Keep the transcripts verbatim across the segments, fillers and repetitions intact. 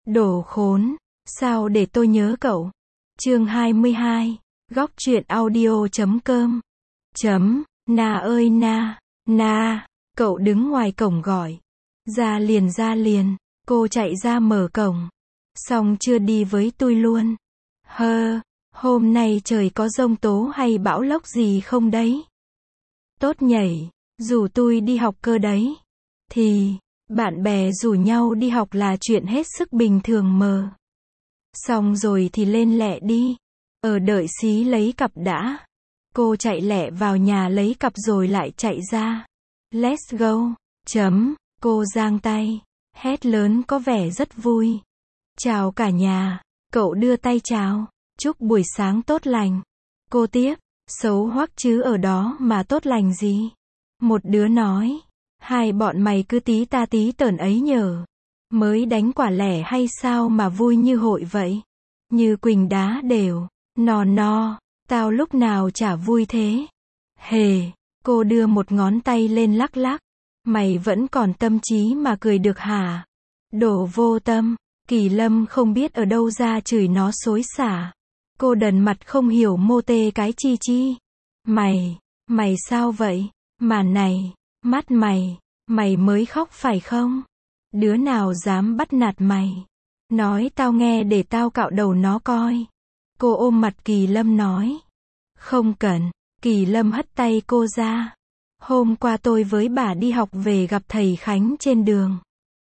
Đồ khốn, sao để tôi nhớ cậu. Chương hai mươi hai, góc truyện audio chấm com. Chấm, Na ơi Na, Na, cậu đứng ngoài cổng gọi. Ra liền ra liền, cô chạy ra mở cổng. Xong chưa đi với tôi luôn. Hơ, hôm nay trời có giông tố hay bão lốc gì không đấy? Tốt nhảy, rủ tôi đi học cơ đấy. Thì, bạn bè rủ nhau đi học là chuyện hết sức bình thường mờ. Xong rồi thì lên lẹ đi. Ở đợi xí lấy cặp đã. Cô chạy lẹ vào nhà lấy cặp rồi lại chạy ra. Let's go. Chấm, cô giang tay. Hét lớn có vẻ rất vui. Chào cả nhà. Cậu đưa tay chào. Chúc buổi sáng tốt lành. Cô tiếp. Xấu hoắc chứ ở đó mà tốt lành gì. Một đứa nói. Hai bọn mày cứ tí ta tí tởn ấy nhở. Mới đánh quả lẻ hay sao mà vui như hội vậy. Như quỳnh đá đều. No no. Tao lúc nào chả vui thế. Hề. Cô đưa một ngón tay lên lắc lắc. Mày vẫn còn tâm trí mà cười được hả? Đồ vô tâm. Kỳ Lâm không biết ở đâu ra chửi nó xối xả. Cô đần mặt không hiểu mô tê cái chi chi. Mày, mày sao vậy? Mà này, mắt mày, mày mới khóc phải không? Đứa nào dám bắt nạt mày? Nói tao nghe để tao cạo đầu nó coi. Cô ôm mặt Kỳ Lâm nói. Không cần. Kỳ Lâm hất tay cô ra. Hôm qua tôi với bà đi học về gặp thầy Khánh trên đường.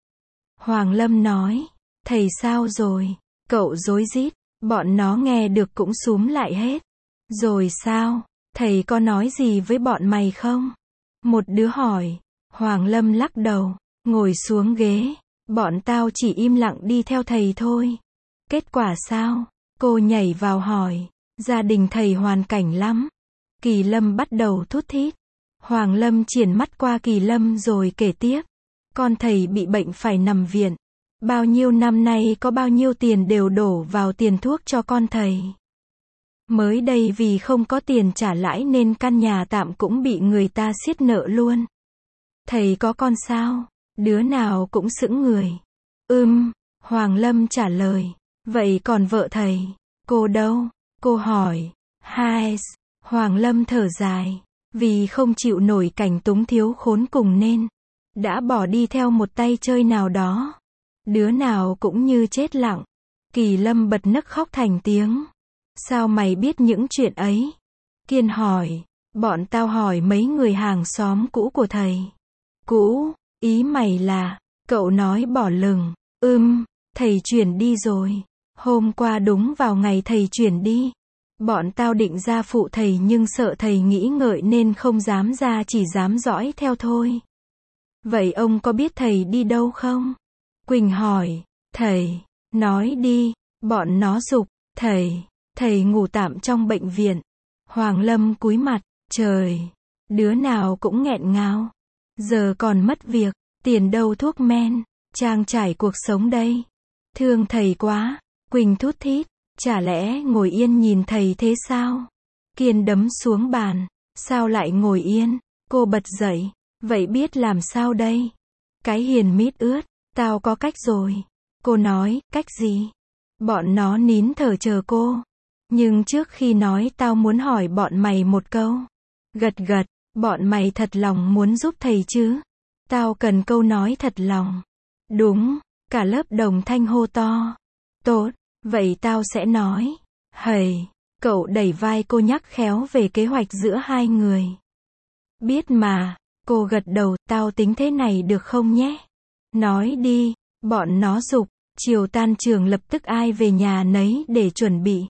Hoàng Lâm nói. Thầy sao rồi? Cậu rối rít. Bọn nó nghe được cũng xúm lại hết. Rồi sao? Thầy có nói gì với bọn mày không? Một đứa hỏi. Hoàng Lâm lắc đầu. Ngồi xuống ghế. Bọn tao chỉ im lặng đi theo thầy thôi. Kết quả sao? Cô nhảy vào hỏi. Gia đình thầy hoàn cảnh lắm. Kỳ Lâm bắt đầu thút thít. Hoàng Lâm triển mắt qua Kỳ Lâm rồi kể tiếp. Con thầy bị bệnh phải nằm viện. Bao nhiêu năm nay có bao nhiêu tiền đều đổ vào tiền thuốc cho con thầy. Mới đây vì không có tiền trả lãi nên căn nhà tạm cũng bị người ta siết nợ luôn. Thầy có con sao? Đứa nào cũng sững người. Ừm, Hoàng Lâm trả lời. Vậy còn vợ thầy? Cô đâu? Cô hỏi. Hai, Hoàng Lâm thở dài. Vì không chịu nổi cảnh túng thiếu khốn cùng nên đã bỏ đi theo một tay chơi nào đó. Đứa nào cũng như chết lặng. Kỳ Lâm bật nấc khóc thành tiếng. Sao mày biết những chuyện ấy? Kiên hỏi. Bọn tao hỏi mấy người hàng xóm cũ của thầy. Cũ, ý mày là, cậu nói bỏ lừng. Ừm, thầy chuyển đi rồi. Hôm qua đúng vào ngày thầy chuyển đi. Bọn tao định ra phụ thầy nhưng sợ thầy nghĩ ngợi nên không dám ra, chỉ dám dõi theo thôi. Vậy ông có biết thầy đi đâu không? Quỳnh hỏi. Thầy, nói đi. Bọn nó giục. Thầy, thầy ngủ tạm trong bệnh viện. Hoàng Lâm cúi mặt. Trời, đứa nào cũng nghẹn ngào. Giờ còn mất việc, tiền đâu thuốc men, trang trải cuộc sống đây. Thương thầy quá. Quỳnh thút thít. Chả lẽ ngồi yên nhìn thầy thế sao? Kiên đấm xuống bàn. Sao lại ngồi yên? Cô bật dậy. Vậy biết làm sao đây? Cái hiền mít ướt. Tao có cách rồi. Cô nói. Cách gì? Bọn nó nín thở chờ cô. Nhưng trước khi nói tao muốn hỏi bọn mày một câu. Gật gật. Bọn mày thật lòng muốn giúp thầy chứ? Tao cần câu nói thật lòng. Đúng. Cả lớp đồng thanh hô to. Tốt. Vậy tao sẽ nói. Hầy. Cậu đẩy vai cô nhắc khéo về kế hoạch giữa hai người. Biết mà. Cô gật đầu. Tao tính thế này được không nhé? Nói đi. Bọn nó giục. Chiều tan trường lập tức ai về nhà nấy để chuẩn bị.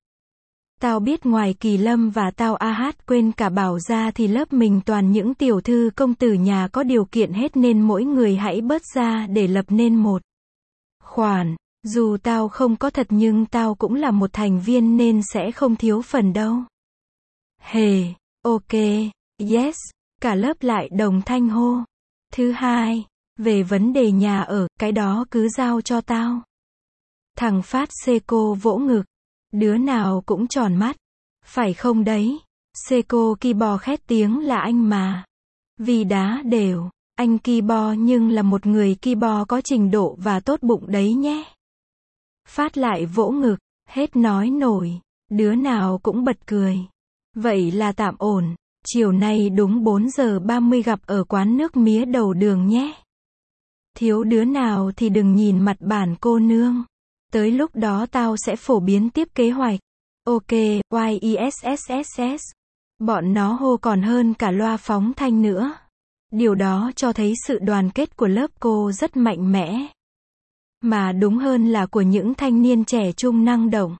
Tao biết ngoài Kỳ Lâm và tao a hát quên cả Bảo ra thì lớp mình toàn những tiểu thư công tử nhà có điều kiện hết nên mỗi người hãy bớt ra để lập nên một khoản. Dù tao không có thật nhưng tao cũng là một thành viên nên sẽ không thiếu phần đâu. Hề, ok, yes, cả lớp lại đồng thanh hô. Thứ hai, về vấn đề nhà ở, cái đó cứ giao cho tao. Thằng Phát xê cô vỗ ngực. Đứa nào cũng tròn mắt. Phải không đấy? Xê cô ki bò khét tiếng là anh mà. Vì đá đều, anh ki bò nhưng là một người ki bò có trình độ và tốt bụng đấy nhé. Phát lại vỗ ngực, hết nói nổi, đứa nào cũng bật cười. Vậy là tạm ổn, chiều nay đúng bốn giờ ba mươi gặp ở quán nước mía đầu đường nhé. Thiếu đứa nào thì đừng nhìn mặt bản cô nương. Tới lúc đó tao sẽ phổ biến tiếp kế hoạch. Ok, Y-E-S-S-S-S. Bọn nó hô còn hơn cả loa phóng thanh nữa. Điều đó cho thấy sự đoàn kết của lớp cô rất mạnh mẽ. Mà đúng hơn là của những thanh niên trẻ trung năng động.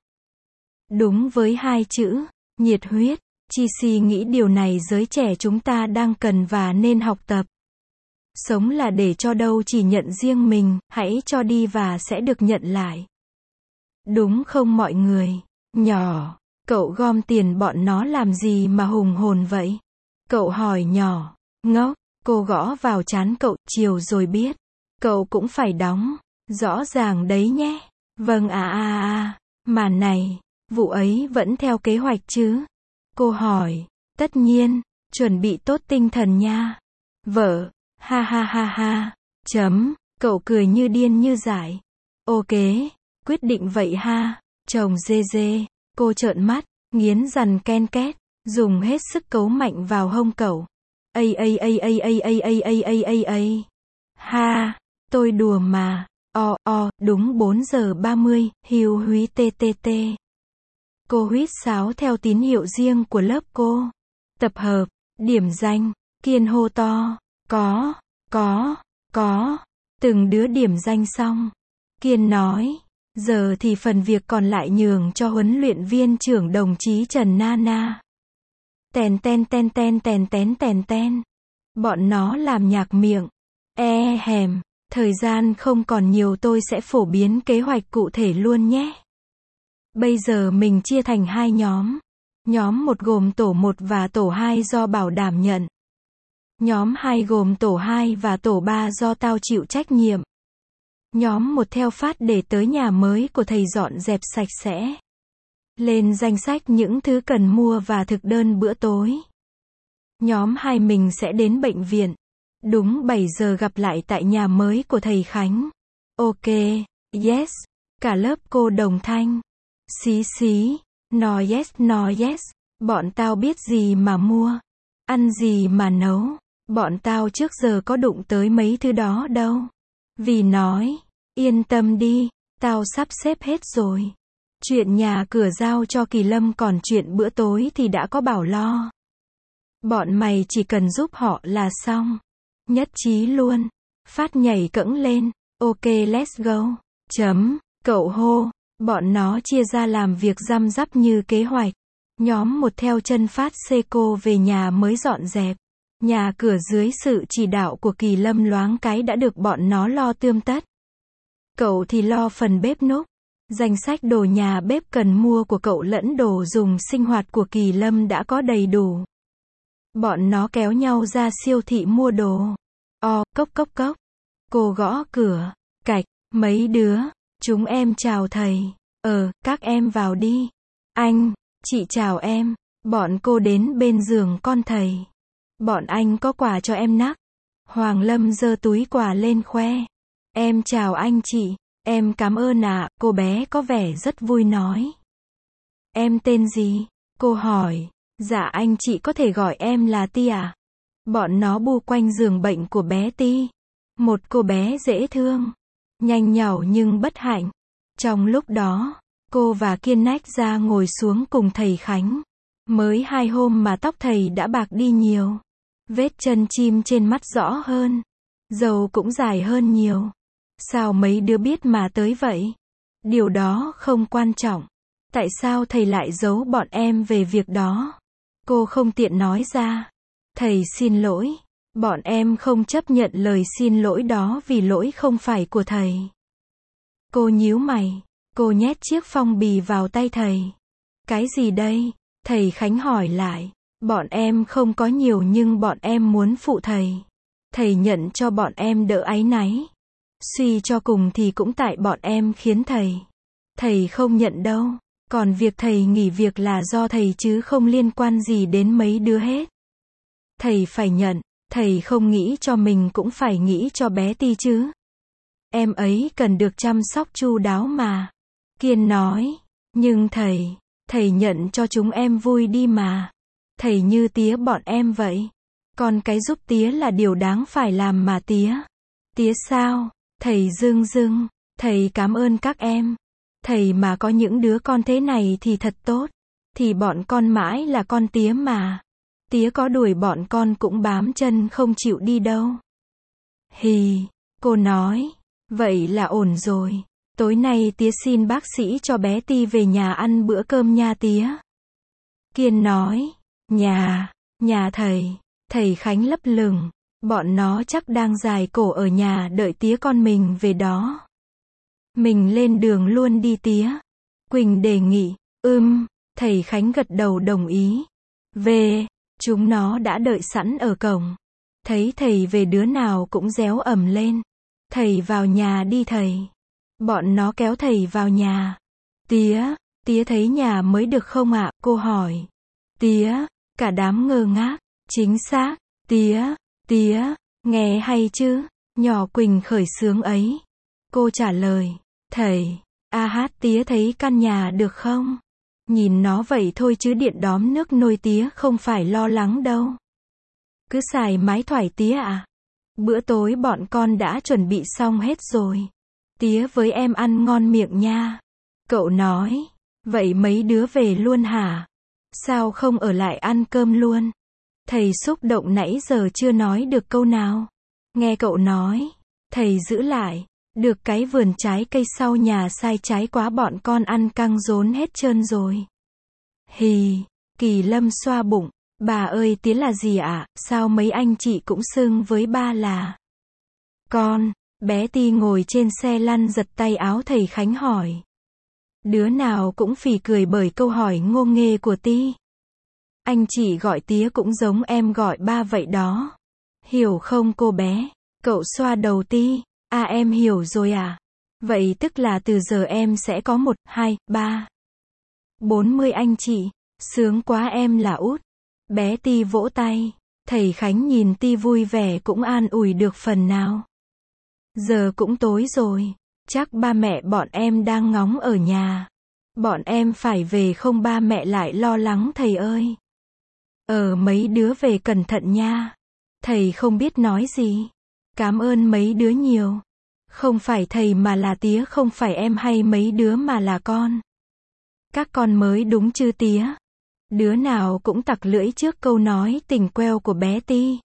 Đúng với hai chữ, nhiệt huyết, Chi Si nghĩ điều này giới trẻ chúng ta đang cần và nên học tập. Sống là để cho đâu chỉ nhận riêng mình, hãy cho đi và sẽ được nhận lại. Đúng không mọi người? Nhỏ, cậu gom tiền bọn nó làm gì mà hùng hồn vậy? Cậu hỏi nhỏ, ngốc, cô gõ vào trán cậu, chiều rồi biết. Cậu cũng phải đóng, rõ ràng đấy nhé. Vâng à à à, mà này, vụ ấy vẫn theo kế hoạch chứ? Cô hỏi, tất nhiên, chuẩn bị tốt tinh thần nha. Vợ, ha ha ha ha, chấm, cậu cười như điên như dại. Ok, quyết định vậy ha, chồng dê dê, cô trợn mắt, nghiến răng ken két, dùng hết sức cấu mạnh vào hông cậu. Ây ây ây ây ây ây ây ây ây ây ây. Ha, tôi đùa mà, o o, đúng bốn giờ ba mươi, hiu húy tê tê tê. Cô huýt sáo theo tín hiệu riêng của lớp cô. Tập hợp, điểm danh, Kiên hô to, có, có, có, từng đứa điểm danh xong. Kiên nói, giờ thì phần việc còn lại nhường cho huấn luyện viên trưởng đồng chí Trần Na Na. Tèn ten ten ten tèn tén tèn ten. Bọn nó làm nhạc miệng. E hèm, thời gian không còn nhiều tôi sẽ phổ biến kế hoạch cụ thể luôn nhé. Bây giờ mình chia thành hai nhóm. Nhóm một gồm tổ một và tổ hai do Bảo đảm nhận. Nhóm hai gồm tổ hai và tổ ba do tao chịu trách nhiệm. Nhóm một theo Phát để tới nhà mới của thầy dọn dẹp sạch sẽ. Lên danh sách những thứ cần mua và thực đơn bữa tối. Nhóm hai mình sẽ đến bệnh viện. Đúng bảy giờ gặp lại tại nhà mới của thầy Khánh. Ok, yes. Cả lớp cô đồng thanh. Xí xí, no yes no yes. Bọn tao biết gì mà mua. Ăn gì mà nấu. Bọn tao trước giờ có đụng tới mấy thứ đó đâu. Vì nói, yên tâm đi, tao sắp xếp hết rồi. Chuyện nhà cửa giao cho Kỳ Lâm, còn chuyện bữa tối thì đã có Bảo lo. Bọn mày chỉ cần giúp họ là xong. Nhất trí luôn. Phát nhảy cẫng lên. Ok let's go. Chấm. Cậu hô. Bọn nó chia ra làm việc răm rắp như kế hoạch. Nhóm một theo chân Phát xê cô về nhà mới dọn dẹp. Nhà cửa dưới sự chỉ đạo của Kỳ Lâm loáng cái đã được bọn nó lo tươm tất. Cậu thì lo phần bếp núc. Danh sách đồ nhà bếp cần mua của cậu lẫn đồ dùng sinh hoạt của Kỳ Lâm đã có đầy đủ. Bọn nó kéo nhau ra siêu thị mua đồ. O, cốc cốc cốc. Cô gõ cửa. Cạch, mấy đứa. Chúng em chào thầy. Ờ, các em vào đi. Anh, chị chào em. Bọn cô đến bên giường con thầy. Bọn anh có quà cho em nắc. Hoàng Lâm giơ túi quà lên khoe. Em chào anh chị. Em cảm ơn ạ, à, cô bé có vẻ rất vui nói. Em tên gì? Cô hỏi. Dạ anh chị có thể gọi em là Ti à? Bọn nó bu quanh giường bệnh của bé Ti. Một cô bé dễ thương. Nhanh nhảu nhưng bất hạnh. Trong lúc đó, cô và Kiên nách ra ngồi xuống cùng thầy Khánh. Mới hai hôm mà tóc thầy đã bạc đi nhiều. Vết chân chim trên mắt rõ hơn. Râu cũng dài hơn nhiều. Sao mấy đứa biết mà tới vậy? Điều đó không quan trọng. Tại sao thầy lại giấu bọn em về việc đó? Cô không tiện nói ra. Thầy xin lỗi. Bọn em không chấp nhận lời xin lỗi đó vì lỗi không phải của thầy. Cô nhíu mày. Cô nhét chiếc phong bì vào tay thầy. Cái gì đây? Thầy Khánh hỏi lại. Bọn em không có nhiều nhưng bọn em muốn phụ thầy. Thầy nhận cho bọn em đỡ áy náy. Suy cho cùng thì cũng tại bọn em khiến thầy. Thầy không nhận đâu. Còn việc thầy nghỉ việc là do thầy chứ không liên quan gì đến mấy đứa hết. Thầy phải nhận. Thầy không nghĩ cho mình cũng phải nghĩ cho bé Ti chứ. Em ấy cần được chăm sóc chu đáo mà. Kiên nói, nhưng thầy, thầy nhận cho chúng em vui đi mà. Thầy như tía bọn em vậy. Con cái giúp tía là điều đáng phải làm mà tía. Tía sao? Thầy dưng dưng, thầy cảm ơn các em. Thầy mà có những đứa con thế này thì thật tốt. Thì bọn con mãi là con tía mà. Tía có đuổi bọn con cũng bám chân không chịu đi đâu. Hì, cô nói, vậy là ổn rồi. Tối nay tía xin bác sĩ cho bé Ti về nhà ăn bữa cơm nha tía. Kiên nói, nhà, nhà thầy, thầy Khánh lấp lửng, bọn nó chắc đang dài cổ ở nhà đợi tía con mình về đó. Mình lên đường luôn đi tía. Quỳnh đề nghị, ưm, thầy Khánh gật đầu đồng ý. Về, chúng nó đã đợi sẵn ở cổng. Thấy thầy về đứa nào cũng réo ầm lên. Thầy vào nhà đi thầy. Bọn nó kéo thầy vào nhà. Tía, tía thấy nhà mới được không ạ? Cô hỏi. Tía, cả đám ngơ ngác. Chính xác, tía, tía, nghe hay chứ? Nhỏ Quỳnh khởi sướng ấy. Cô trả lời, thầy, a hát tía thấy căn nhà được không? Nhìn nó vậy thôi chứ điện đóm nước nôi tía không phải lo lắng đâu. Cứ xài mái thoại tía à? Bữa tối bọn con đã chuẩn bị xong hết rồi. Tía với em ăn ngon miệng nha. Cậu nói, vậy mấy đứa về luôn hả? Sao không ở lại ăn cơm luôn? Thầy xúc động nãy giờ chưa nói được câu nào. Nghe cậu nói, thầy giữ lại. Được cái vườn trái cây sau nhà sai trái quá bọn con ăn căng rốn hết trơn rồi. Hì, Kỳ Lâm xoa bụng. Bà ơi tía là gì ạ? Sao mấy anh chị cũng xưng với ba là con? Bé Ti ngồi trên xe lăn giật tay áo thầy Khánh hỏi. Đứa nào cũng phì cười bởi câu hỏi ngô nghê của Ti. Anh chị gọi tía cũng giống em gọi ba vậy đó. Hiểu không cô bé? Cậu xoa đầu Ti. À em hiểu rồi à? Vậy tức là từ giờ em sẽ có một, hai, ba, bốn mươi anh chị. Sướng quá em là út. Bé Ti vỗ tay. Thầy Khánh nhìn Ti vui vẻ cũng an ủi được phần nào. Giờ cũng tối rồi. Chắc ba mẹ bọn em đang ngóng ở nhà. Bọn em phải về không ba mẹ lại lo lắng thầy ơi. Ờ mấy đứa về cẩn thận nha. Thầy không biết nói gì. Cảm ơn mấy đứa nhiều. Không phải thầy mà là tía, không phải em hay mấy đứa mà là con. Các con mới đúng chứ tía. Đứa nào cũng tặc lưỡi trước câu nói tình queo của bé Ti.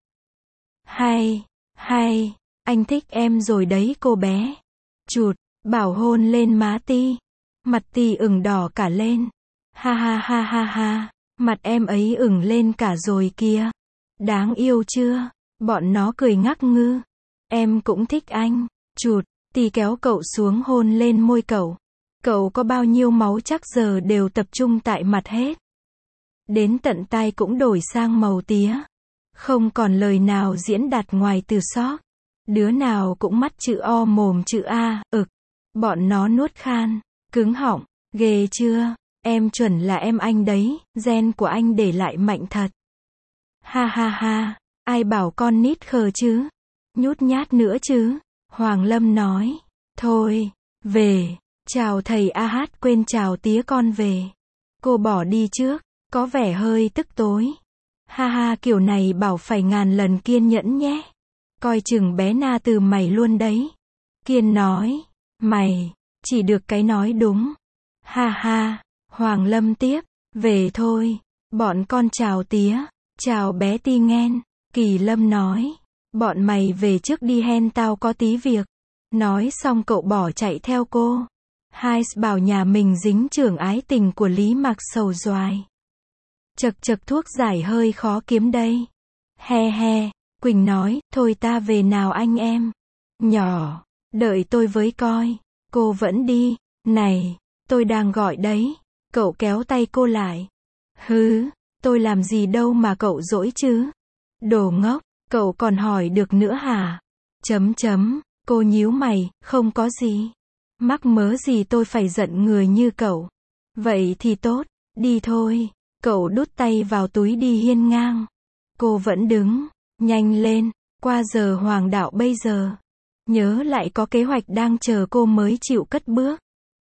Hay, hay, anh thích em rồi đấy cô bé. Chụt, bảo hôn lên má Ti. Mặt Ti ửng đỏ cả lên. Ha ha ha ha ha, mặt em ấy ửng lên cả rồi kìa. Đáng yêu chưa? Bọn nó cười ngắc ngư. Em cũng thích anh. Chụt, Ti kéo cậu xuống hôn lên môi cậu. Cậu có bao nhiêu máu chắc giờ đều tập trung tại mặt hết. Đến tận tai cũng đổi sang màu tía. Không còn lời nào diễn đạt ngoài từ xót. Đứa nào cũng mắt chữ O mồm chữ A, ực. Bọn nó nuốt khan, cứng họng, ghê chưa? Em chuẩn là em anh đấy, gen của anh để lại mạnh thật. Ha ha ha, ai bảo con nít khờ chứ? Nhút nhát nữa chứ? Hoàng Lâm nói. Thôi, về, chào thầy a hát quên chào tía con về. Cô bỏ đi trước, có vẻ hơi tức tối. Ha ha kiểu này bảo phải ngàn lần kiên nhẫn nhé. Coi chừng bé Na từ mày luôn đấy. Kiên nói, mày, chỉ được cái nói đúng. Ha ha, Hoàng Lâm tiếp, về thôi, bọn con chào tía, chào bé Ti nghen. Kỳ Lâm nói, bọn mày về trước đi hen tao có tí việc. Nói xong cậu bỏ chạy theo cô. Hai bảo nhà mình dính chưởng ái tình của Lý Mạc Sầu Doài. Chật chật thuốc giải hơi khó kiếm đây. He he, Quỳnh nói, thôi ta về nào anh em. Nhỏ, đợi tôi với coi. Cô vẫn đi, này, tôi đang gọi đấy. Cậu kéo tay cô lại. Hứ, tôi làm gì đâu mà cậu dỗi chứ. Đồ ngốc, cậu còn hỏi được nữa hả? Chấm chấm, cô nhíu mày, không có gì. Mắc mớ gì tôi phải giận người như cậu. Vậy thì tốt, đi thôi. Cậu đút tay vào túi đi hiên ngang. Cô vẫn đứng, nhanh lên, qua giờ hoàng đạo bây giờ. Nhớ lại có kế hoạch đang chờ cô mới chịu cất bước.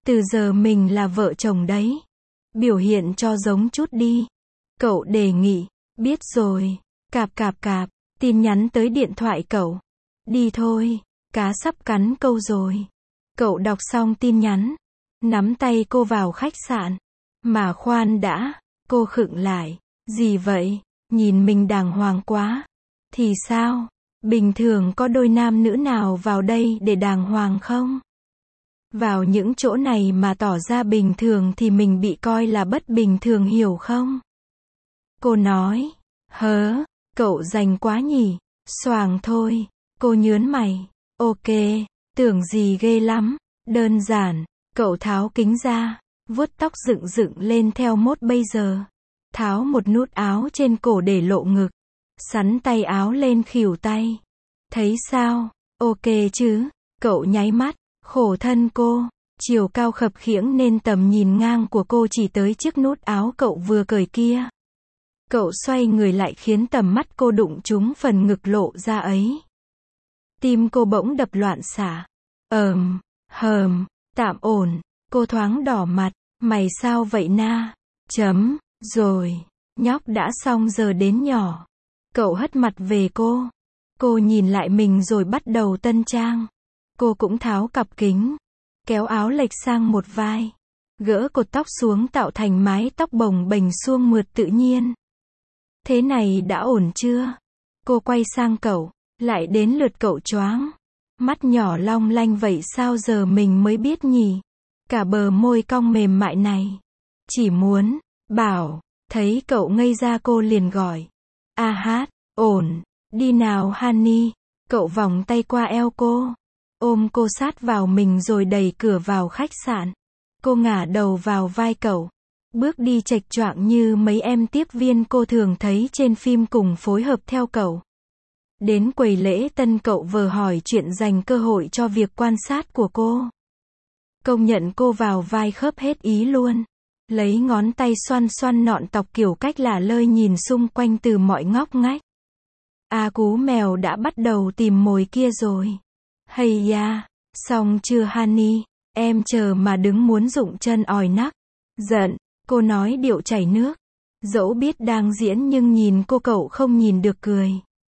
Từ giờ mình là vợ chồng đấy. Biểu hiện cho giống chút đi. Cậu đề nghị. Biết rồi. Cạp cạp cạp. Tin nhắn tới điện thoại cậu. Đi thôi. Cá sắp cắn câu rồi. Cậu đọc xong tin nhắn. Nắm tay cô vào khách sạn. Mà khoan đã. Cô khựng lại. Gì vậy? Nhìn mình đàng hoàng quá. Thì sao? Bình thường có đôi nam nữ nào vào đây để đàng hoàng không? Vào những chỗ này mà tỏ ra bình thường thì mình bị coi là bất bình thường, hiểu không? Cô nói. Hớ, cậu rành quá nhỉ? Xoàng thôi. Cô nhớn mày. Ok, tưởng gì ghê lắm. Đơn giản. Cậu tháo kính ra. Vuốt tóc dựng dựng lên theo mốt bây giờ. Tháo một nút áo trên cổ để lộ ngực. Sắn tay áo lên khuỷu tay. Thấy sao? Ok chứ? Cậu nháy mắt. Khổ thân cô. Chiều cao khập khiễng nên tầm nhìn ngang của cô chỉ tới chiếc nút áo cậu vừa cởi kia. Cậu xoay người lại khiến tầm mắt cô đụng trúng phần ngực lộ ra ấy. Tim cô bỗng đập loạn xạ. Ờm, hờm, tạm ổn. Cô thoáng đỏ mặt. Mày sao vậy na? Chấm, rồi. Nhóc đã xong giờ đến nhỏ. Cậu hất mặt về cô. Cô nhìn lại mình rồi bắt đầu tân trang. Cô cũng tháo cặp kính. Kéo áo lệch sang một vai. Gỡ cột tóc xuống tạo thành mái tóc bồng bềnh suông mượt tự nhiên. Thế này đã ổn chưa? Cô quay sang cậu. Lại đến lượt cậu choáng. Mắt nhỏ long lanh vậy sao giờ mình mới biết nhỉ? Cả bờ môi cong mềm mại này. Chỉ muốn, bảo, thấy cậu ngây ra cô liền gọi. A hát, ổn, đi nào honey. Cậu vòng tay qua eo cô. Ôm cô sát vào mình rồi đẩy cửa vào khách sạn. Cô ngả đầu vào vai cậu. Bước đi chệch choạng như mấy em tiếp viên cô thường thấy trên phim cùng phối hợp theo cậu. Đến quầy lễ tân cậu vờ hỏi chuyện dành cơ hội cho việc quan sát của cô. Công nhận cô vào vai khớp hết ý luôn. Lấy ngón tay xoăn xoăn nọn tóc kiểu cách lả lơi nhìn xung quanh từ mọi ngóc ngách. À cú mèo đã bắt đầu tìm mồi kia rồi. Hay da, xong chưa honey? Em chờ mà đứng muốn rụng chân ỏi nắc. Giận, cô nói điệu chảy nước. Dẫu biết đang diễn nhưng nhìn cô cậu không nhìn được cười.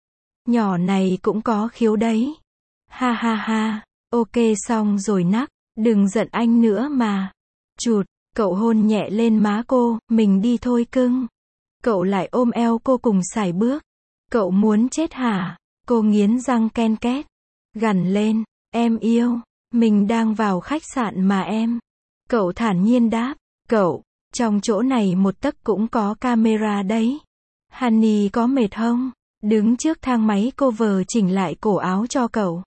Nhỏ này cũng có khiếu đấy. Ha ha ha, ok xong rồi nắc. Đừng giận anh nữa mà. Chụt, cậu hôn nhẹ lên má cô, mình đi thôi cưng. Cậu lại ôm eo cô cùng sải bước. Cậu muốn chết hả? Cô nghiến răng ken két. Gằn lên, em yêu, mình đang vào khách sạn mà em. Cậu thản nhiên đáp, cậu, trong chỗ này một tấc cũng có camera đấy. Honey có mệt không? Đứng trước thang máy cô vờ chỉnh lại cổ áo cho cậu.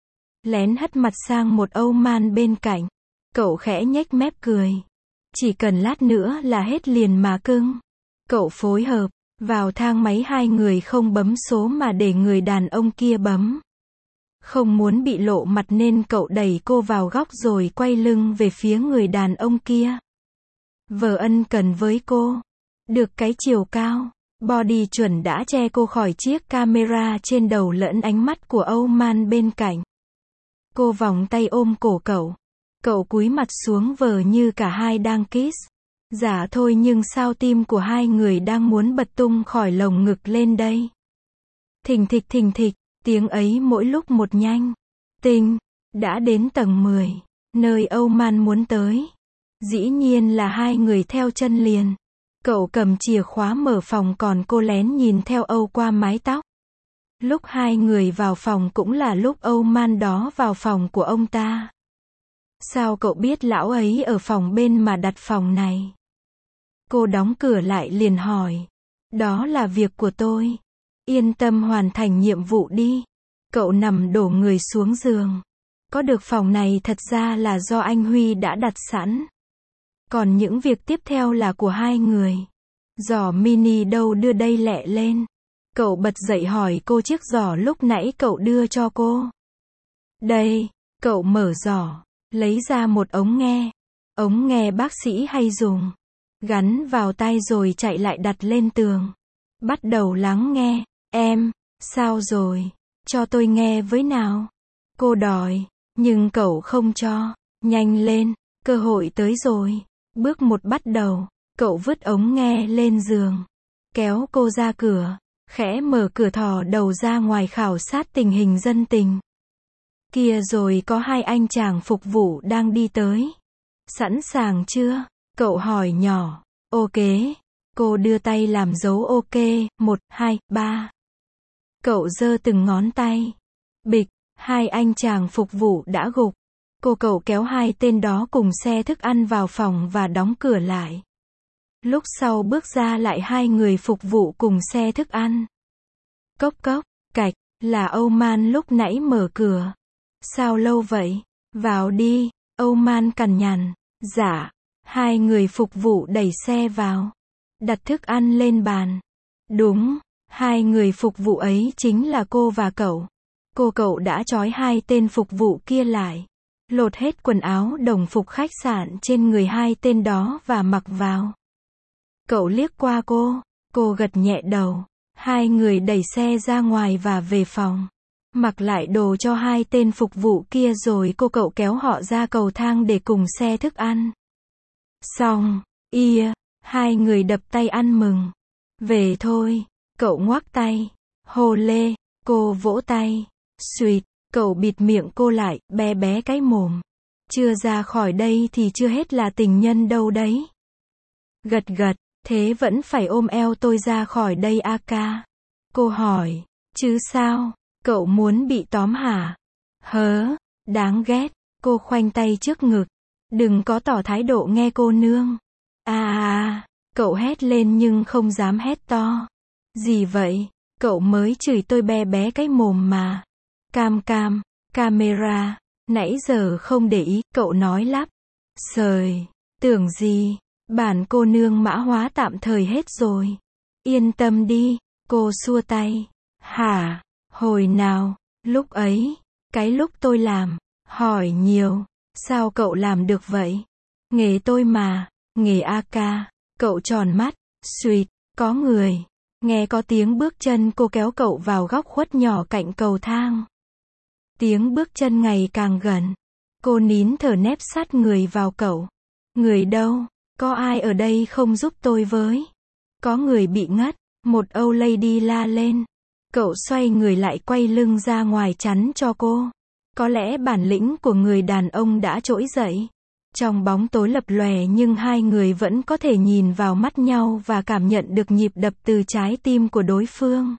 Lén hất mặt sang một Âu man bên cạnh. Cậu khẽ nhếch mép cười. Chỉ cần lát nữa là hết liền mà cưng. Cậu phối hợp. Vào thang máy hai người không bấm số mà để người đàn ông kia bấm. Không muốn bị lộ mặt nên cậu đẩy cô vào góc rồi quay lưng về phía người đàn ông kia. Vờ ân cần với cô. Được cái chiều cao, body chuẩn đã che cô khỏi chiếc camera trên đầu lẫn ánh mắt của Âu man bên cạnh. Cô vòng tay ôm cổ cậu. Cậu cúi mặt xuống vờ như cả hai đang kiss. Giả thôi nhưng sao tim của hai người đang muốn bật tung khỏi lồng ngực lên đây. Thình thịch thình thịch, tiếng ấy mỗi lúc một nhanh. Tinh, đã đến tầng mười, nơi Âu man muốn tới. Dĩ nhiên là hai người theo chân liền. Cậu cầm chìa khóa mở phòng còn cô lén nhìn theo Âu qua mái tóc. Lúc hai người vào phòng cũng là lúc Âu man đó vào phòng của ông ta. Sao cậu biết lão ấy ở phòng bên mà đặt phòng này? Cô đóng cửa lại liền hỏi. Đó là việc của tôi. Yên tâm hoàn thành nhiệm vụ đi. Cậu nằm đổ người xuống giường. Có được phòng này thật ra là do anh Huy đã đặt sẵn. Còn những việc tiếp theo là của hai người. Giỏ mini đâu đưa đây lẹ lên. Cậu bật dậy hỏi cô chiếc giỏ lúc nãy cậu đưa cho cô. Đây, cậu mở giỏ, lấy ra một ống nghe. Ống nghe bác sĩ hay dùng. Gắn vào tai rồi chạy lại đặt lên tường. Bắt đầu lắng nghe. Em, sao rồi? Cho tôi nghe với nào. Cô đòi, nhưng cậu không cho. Nhanh lên, Cơ hội tới rồi. Bước một bắt đầu. Cậu vứt ống nghe lên giường. Kéo cô ra cửa. Khẽ mở cửa thò đầu ra ngoài khảo sát tình hình dân tình. Kia rồi có hai anh chàng phục vụ đang đi tới. Sẵn sàng chưa? Cậu hỏi nhỏ. Ok. Cô đưa tay làm dấu ok. Một, hai, ba. Cậu giơ từng ngón tay. Bịch. Hai anh chàng phục vụ đã gục. Cô cậu kéo hai tên đó cùng xe thức ăn vào phòng và đóng cửa lại. Lúc sau bước ra lại hai người phục vụ cùng xe thức ăn. Cốc cốc, cạch, là Âu Man lúc nãy mở cửa. Sao lâu vậy? Vào đi, Âu Man cằn nhằn. Dạ. Hai người phục vụ đẩy xe vào. Đặt thức ăn lên bàn. Đúng, hai người phục vụ ấy chính là cô và cậu. Cô cậu đã trói hai tên phục vụ kia lại. Lột hết quần áo đồng phục khách sạn trên người hai tên đó và mặc vào. Cậu liếc qua cô. Cô gật nhẹ đầu. Hai người đẩy xe ra ngoài và về phòng. Mặc lại đồ cho hai tên phục vụ kia rồi cô cậu kéo họ ra cầu thang để cùng xe thức ăn. Xong, ia, hai người đập tay ăn mừng. Về thôi, cậu ngoác tay. Hồ lê, cô vỗ tay. Xuyệt, cậu bịt miệng cô lại, bé bé cái mồm. Chưa ra khỏi đây thì chưa hết là tình nhân đâu đấy. Gật gật, thế vẫn phải ôm eo tôi ra khỏi đây a ca. Cô hỏi, chứ sao, cậu muốn bị tóm hả? Hớ, đáng ghét, cô khoanh tay trước ngực. Đừng có tỏ thái độ nghe cô nương. À à, cậu hét lên nhưng không dám hét to. Gì vậy, cậu mới chửi tôi bé bé cái mồm mà. Cam cam, camera, nãy giờ không để ý, cậu nói lắp. Sời, tưởng gì, bản cô nương mã hóa tạm thời hết rồi. Yên tâm đi, cô xua tay. Hả, hồi nào, lúc ấy, cái lúc tôi làm, hỏi nhiều, sao cậu làm được vậy? Nghề tôi mà, nghề a ca, cậu tròn mắt, suýt, có người. Nghe có tiếng bước chân cô kéo cậu vào góc khuất nhỏ cạnh cầu thang. Tiếng bước chân ngày càng gần. Cô nín thở nép sát người vào cậu. Người đâu? Có ai ở đây không giúp tôi với? Có người bị ngất. Một Âu Lady la lên. Cậu xoay người lại quay lưng ra ngoài chắn cho cô. Có lẽ bản lĩnh của người đàn ông đã trỗi dậy. Trong bóng tối lập lòe nhưng hai người vẫn có thể nhìn vào mắt nhau và cảm nhận được nhịp đập từ trái tim của đối phương.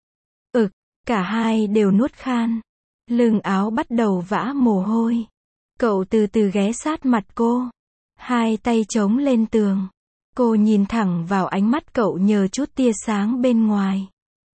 Ực, cả hai đều nuốt khan. Lưng áo bắt đầu vã mồ hôi. Cậu từ từ ghé sát mặt cô. Hai tay chống lên tường. Cô nhìn thẳng vào ánh mắt cậu nhờ chút tia sáng bên ngoài.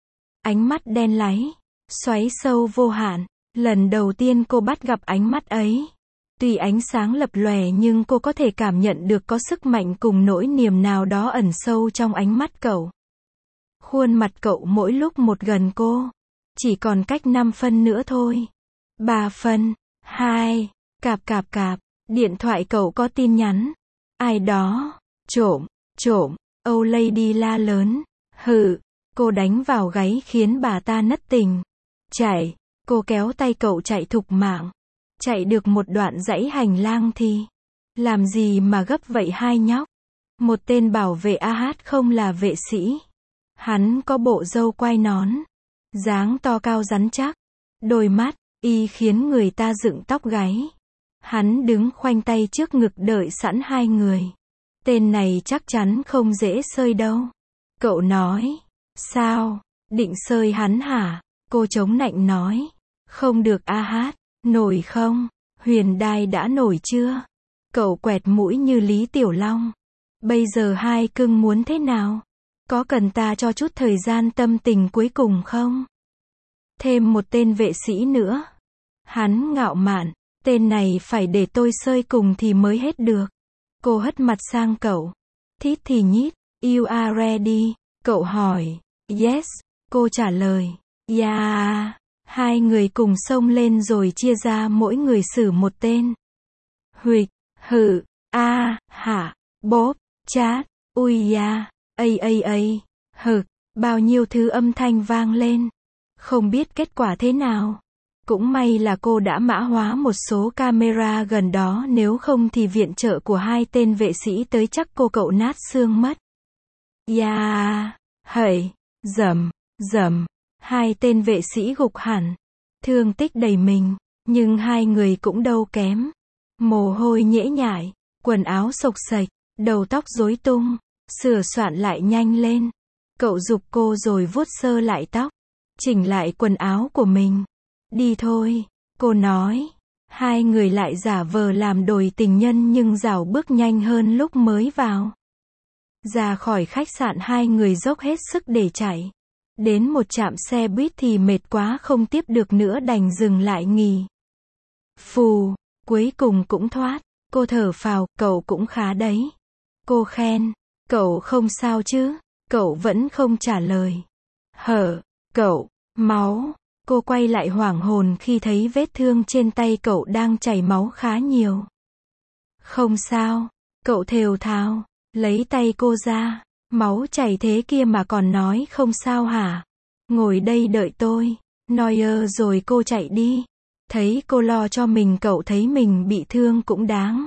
Ánh mắt đen láy, xoáy sâu vô hạn. Lần đầu tiên cô bắt gặp ánh mắt ấy. Tuy ánh sáng lập lòe nhưng cô có thể cảm nhận được có sức mạnh cùng nỗi niềm nào đó ẩn sâu trong ánh mắt cậu. Khuôn mặt cậu mỗi lúc một gần cô. Chỉ còn cách năm phân nữa thôi. ba phân. hai. Cạp cạp cạp. Điện thoại cậu có tin nhắn. Ai đó. Trộm. Trộm. Âu Lady la lớn. Hự. Cô đánh vào gáy khiến bà ta nất tình. Chạy. Cô kéo tay cậu chạy thục mạng. Chạy được một đoạn dãy hành lang thì. Làm gì mà gấp vậy hai nhóc. Một tên bảo vệ a hát không là vệ sĩ. Hắn có bộ râu quai nón. Dáng to cao rắn chắc. Đôi mắt, y khiến người ta dựng tóc gáy. Hắn đứng khoanh tay trước ngực đợi sẵn hai người. Tên này chắc chắn không dễ sơi đâu. Cậu nói. Sao? Định sơi hắn hả? Cô chống nạnh nói. Không được a hát. Nổi không? Huyền đai đã nổi chưa? Cậu quẹt mũi như Lý Tiểu Long. Bây giờ hai cưng muốn thế nào? Có cần ta cho chút thời gian tâm tình cuối cùng không? Thêm một tên vệ sĩ nữa. Hắn ngạo mạn. Tên này phải để tôi sơi cùng thì mới hết được. Cô hất mặt sang cậu. Thít thì nhít. You are ready. Cậu hỏi. Yes. Cô trả lời. Yeah. Hai người cùng xông lên rồi chia ra mỗi người xử một tên. Huỵch, hự, a, hả, bóp, chát, ui da, ây ây ây, hực, bao nhiêu thứ âm thanh vang lên. Không biết kết quả thế nào. Cũng may là cô đã mã hóa một số camera gần đó, nếu không thì viện trợ của hai tên vệ sĩ tới chắc cô cậu nát xương mất. Yeah, hẩy, dầm, dầm, hai tên vệ sĩ gục hẳn, thương tích đầy mình, nhưng hai người cũng đâu kém. Mồ hôi nhễ nhại, quần áo xộc xệch, đầu tóc rối tung, sửa soạn lại nhanh lên. Cậu giục cô rồi vuốt sơ lại tóc, chỉnh lại quần áo của mình. Đi thôi, cô nói. Hai người lại giả vờ làm đôi tình nhân nhưng rảo bước nhanh hơn lúc mới vào. Ra khỏi khách sạn hai người dốc hết sức để chạy. Đến một trạm xe buýt thì mệt quá không tiếp được nữa đành dừng lại nghỉ. Phù, cuối cùng cũng thoát. Cô thở phào, cậu cũng khá đấy. Cô khen, cậu không sao chứ? Cậu vẫn không trả lời. Hở, cậu, máu. Cô quay lại hoảng hồn khi thấy vết thương trên tay cậu đang chảy máu khá nhiều. Không sao, cậu thều thào, lấy tay cô ra. Máu chảy thế kia mà còn nói không sao hả? Ngồi đây đợi tôi. Nói ơ rồi cô chạy đi. Thấy cô lo cho mình, cậu thấy mình bị thương cũng đáng.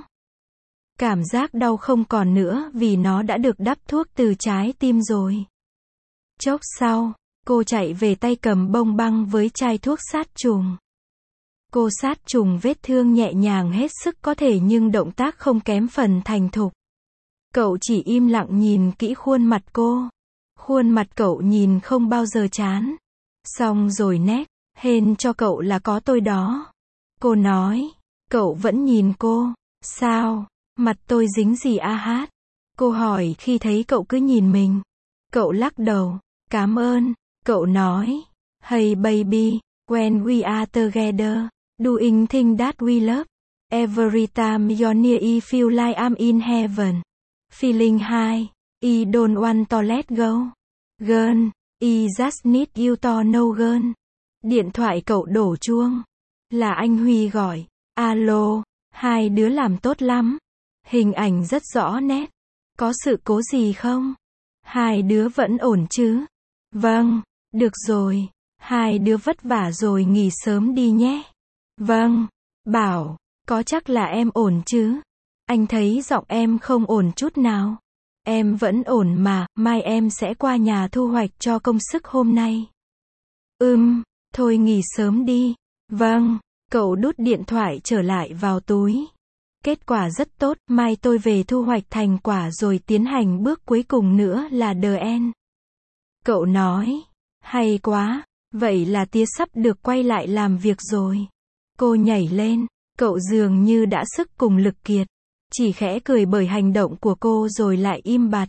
Cảm giác đau không còn nữa vì nó đã được đắp thuốc từ trái tim rồi. Chốc sau, cô chạy về tay cầm bông băng với chai thuốc sát trùng. Cô sát trùng vết thương nhẹ nhàng hết sức có thể nhưng động tác không kém phần thành thục. Cậu chỉ im lặng nhìn kỹ khuôn mặt cô. Khuôn mặt cậu nhìn không bao giờ chán. Xong rồi nét, hên cho cậu là có tôi đó. Cô nói, cậu vẫn nhìn cô. Sao, mặt tôi dính gì a hát? Cô hỏi khi thấy cậu cứ nhìn mình. Cậu lắc đầu, cảm ơn. Cậu nói, hey baby, when we are together, doing things that we love, every time you're near I feel like I'm in heaven. Feeling high, I don't want to let go. Girl, I just need you to know girl. Điện thoại cậu đổ chuông. Là anh Huy gọi. Alo, hai đứa làm tốt lắm. Hình ảnh rất rõ nét. Có sự cố gì không? Hai đứa vẫn ổn chứ? Vâng, được rồi. Hai đứa vất vả rồi nghỉ sớm đi nhé. Vâng, Bảo, có chắc là em ổn chứ? Anh thấy giọng em không ổn chút nào. Em vẫn ổn mà, mai em sẽ qua nhà thu hoạch cho công sức hôm nay. Ừm, thôi nghỉ sớm đi. Vâng, cậu đút điện thoại trở lại vào túi. Kết quả rất tốt, mai tôi về thu hoạch thành quả rồi tiến hành bước cuối cùng nữa là the end. Cậu nói, hay quá, vậy là tía sắp được quay lại làm việc rồi. Cô nhảy lên, cậu dường như đã sức cùng lực kiệt. Chỉ khẽ cười bởi hành động của cô rồi lại im bặt.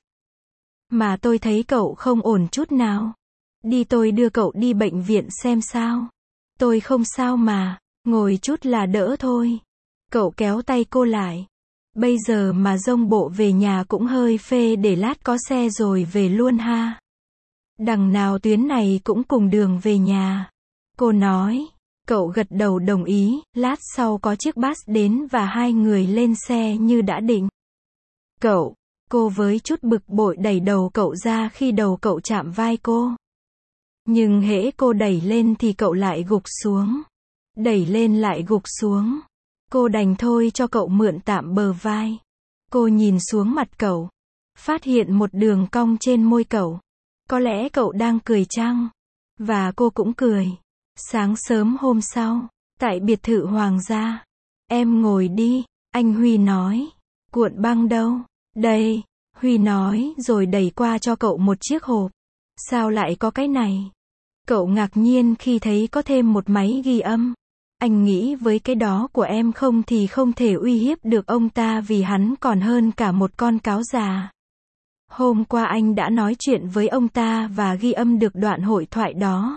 Mà tôi thấy cậu không ổn chút nào. Đi tôi đưa cậu đi bệnh viện xem sao. Tôi không sao mà, ngồi chút là đỡ thôi. Cậu kéo tay cô lại. Bây giờ mà dông bộ về nhà cũng hơi phê, để lát có xe rồi về luôn ha. Đằng nào tuyến này cũng cùng đường về nhà. Cô nói. Cậu gật đầu đồng ý, lát sau có chiếc bus đến và hai người lên xe như đã định. Cậu, cô với chút bực bội đẩy đầu cậu ra khi đầu cậu chạm vai cô. Nhưng hễ cô đẩy lên thì cậu lại gục xuống. Đẩy lên lại gục xuống. Cô đành thôi cho cậu mượn tạm bờ vai. Cô nhìn xuống mặt cậu. Phát hiện một đường cong trên môi cậu. Có lẽ cậu đang cười chăng? Và cô cũng cười. Sáng sớm hôm sau, tại biệt thự hoàng gia. Em ngồi đi, anh Huy nói. Cuộn băng đâu? Đây, Huy nói rồi đẩy qua cho cậu một chiếc hộp. Sao lại có cái này? Cậu ngạc nhiên khi thấy có thêm một máy ghi âm. Anh nghĩ với cái đó của em không thì không thể uy hiếp được ông ta vì hắn còn hơn cả một con cáo già. Hôm qua anh đã nói chuyện với ông ta và ghi âm được đoạn hội thoại đó.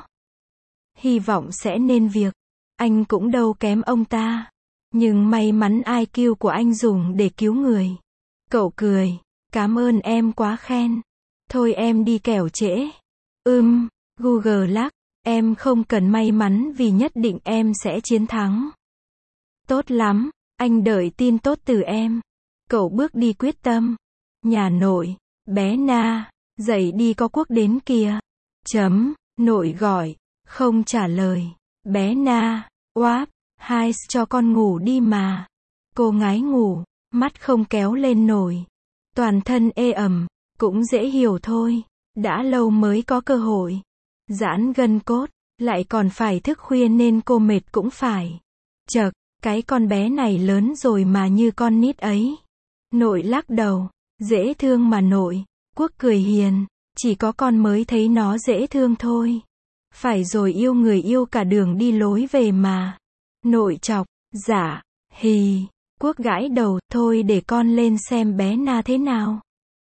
Hy vọng sẽ nên việc. Anh cũng đâu kém ông ta. Nhưng may mắn i kiu của anh dùng để cứu người. Cậu cười. Cảm ơn em quá khen. Thôi em đi kẻo trễ. Ừm, Google lắc. Em không cần may mắn vì nhất định em sẽ chiến thắng. Tốt lắm, anh đợi tin tốt từ em. Cậu bước đi quyết tâm. Nhà nội, bé Na, dậy đi có quốc đến kìa. Chấm, nội gọi, không trả lời. Bé Na, Oáp, hai cho con ngủ đi mà. Cô ngái ngủ, mắt không kéo lên nổi. Toàn thân ê ẩm, cũng dễ hiểu thôi. Đã lâu mới có cơ hội. Giãn gân cốt, lại còn phải thức khuya nên cô mệt cũng phải. Chậc, cái con bé này lớn rồi mà như con nít ấy. Nội lắc đầu, dễ thương mà nội. Quốc cười hiền, chỉ có con mới thấy nó dễ thương thôi. Phải rồi, yêu người yêu cả đường đi lối về mà. Nội chọc, dạ, hì. Quốc gãi đầu, thôi để con lên xem bé Na thế nào.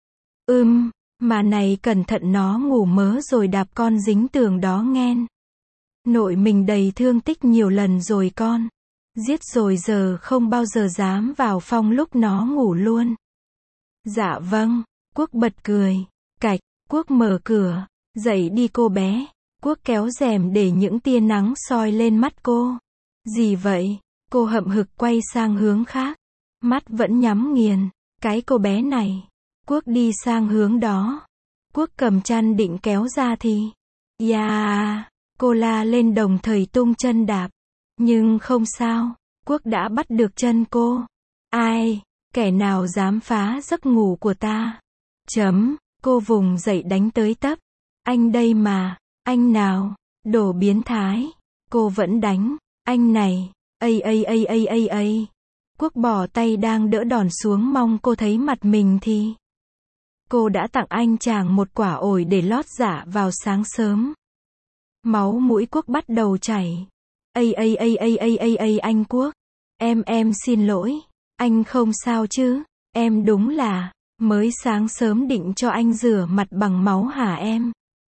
Ưm, mà này cẩn thận nó ngủ mớ rồi đạp con dính tường đó nghen. Nội mình đầy thương tích nhiều lần rồi con. Giết rồi giờ không bao giờ dám vào phòng lúc nó ngủ luôn. Dạ vâng, Quốc bật cười. Cạch, Quốc mở cửa. Dậy đi cô bé. Quốc kéo rèm để những tia nắng soi lên mắt cô. Gì vậy? Cô hậm hực quay sang hướng khác. Mắt vẫn nhắm nghiền. Cái cô bé này. Quốc đi sang hướng đó. Quốc cầm chăn định kéo ra thì. Yeah! Cô la lên đồng thời tung chân đạp. Nhưng không sao. Quốc đã bắt được chân cô. Ai? Kẻ nào dám phá giấc ngủ của ta? Chấm. Cô vùng dậy đánh tới tấp. Anh đây mà. Anh nào? Đồ biến thái. Cô vẫn đánh. Anh này. Ây ây ây ây ây ây. Quốc bỏ tay đang đỡ đòn xuống mong cô thấy mặt mình thì. Cô đã tặng anh chàng một quả ổi để lót dạ vào sáng sớm. Máu mũi Quốc bắt đầu chảy. Ây ây ây ây ây ây ây anh Quốc. Em em xin lỗi. Anh không sao chứ? Em đúng là, mới sáng sớm định cho anh rửa mặt bằng máu hả em?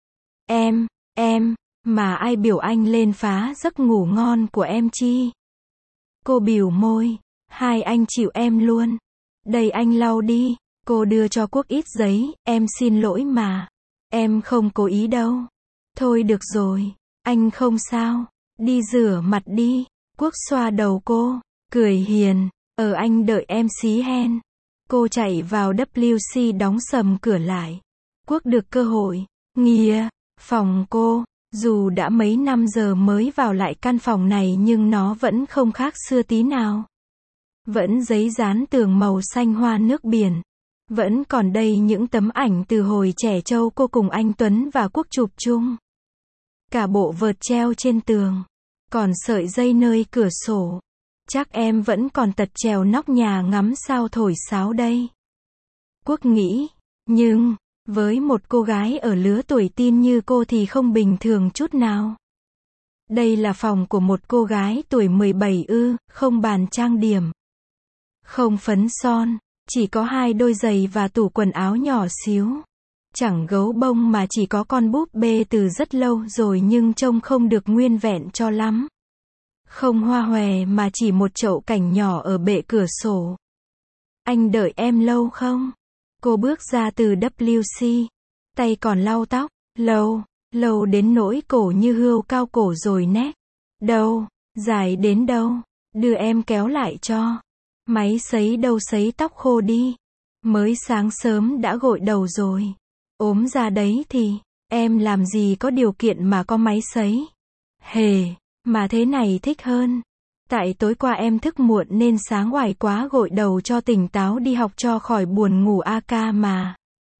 Em, em, mà ai biểu anh lên phá giấc ngủ ngon của em chi? Cô bỉu môi. Hai anh chịu em luôn. Đây anh lau đi. Cô đưa cho Quốc ít giấy. Em xin lỗi mà. Em không cố ý đâu. Thôi được rồi. Anh không sao. Đi rửa mặt đi. Quốc xoa đầu cô. Cười hiền. Ờ anh đợi em xí hen. Cô chạy vào vê kép xê đóng sầm cửa lại. Quốc được cơ hội. Nghìa. Phòng cô. Dù đã mấy năm giờ mới vào lại căn phòng này nhưng nó vẫn không khác xưa tí nào. Vẫn giấy dán tường màu xanh hoa nước biển. Vẫn còn đây những tấm ảnh từ hồi trẻ trâu cô cùng anh Tuấn và Quốc chụp chung. Cả bộ vợt treo trên tường. Còn sợi dây nơi cửa sổ. Chắc em vẫn còn tật trèo nóc nhà ngắm sao thổi sáo đây. Quốc nghĩ. Nhưng, với một cô gái ở lứa tuổi teen như cô thì không bình thường chút nào. Đây là phòng của một cô gái tuổi mười bảy ư, không bàn trang điểm. Không phấn son, chỉ có hai đôi giày và tủ quần áo nhỏ xíu. Chẳng gấu bông mà chỉ có con búp bê từ rất lâu rồi nhưng trông không được nguyên vẹn cho lắm. Không hoa hòe mà chỉ một chậu cảnh nhỏ ở bệ cửa sổ. Anh đợi em lâu không? Cô bước ra từ vê kép xê. Tay còn lau tóc. Lâu, lâu đến nỗi cổ như hươu cao cổ rồi nét. Đâu, dài đến đâu? Đưa em kéo lại cho. Máy sấy đâu sấy tóc khô đi. Mới sáng sớm đã gội đầu rồi. Ốm ra đấy thì, em làm gì có điều kiện mà có máy sấy. Hề, mà thế này thích hơn. Tại tối qua em thức muộn nên sáng oải quá gội đầu cho tỉnh táo đi học cho khỏi buồn ngủ a ca mà.